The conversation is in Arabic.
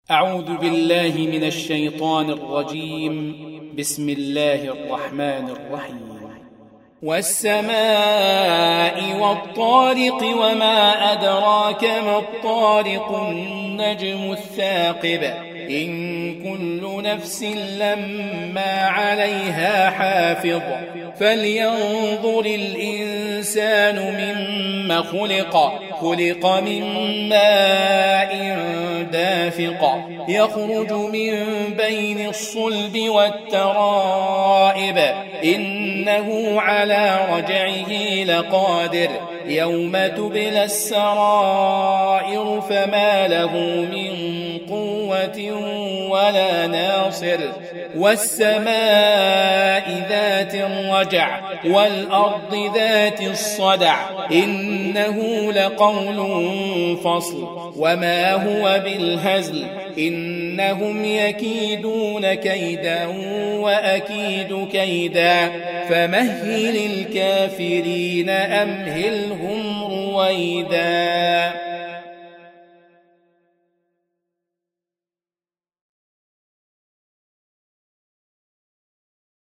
أعوذ بالله من الشيطان الرجيم. بسم الله الرحمن الرحيم. والسماء والطارق وما أدراك ما الطارق النجم الثاقب إن كل نفس لما عليها حافظ فلينظر الإنسان مما خلق من ماء دافق يخرج من بين الصلب والترائب إنه على رجعه لقادر يوم تبلى السرائر فما له من قوة ولا ناصر والسماء ذات الرجع والأرض ذات الصدع إنه لقول فصل وما هو بالهزل إنهم يكيدون كيدا وأكيد كيدا فمهل الكافرين أمهلهم رويدا.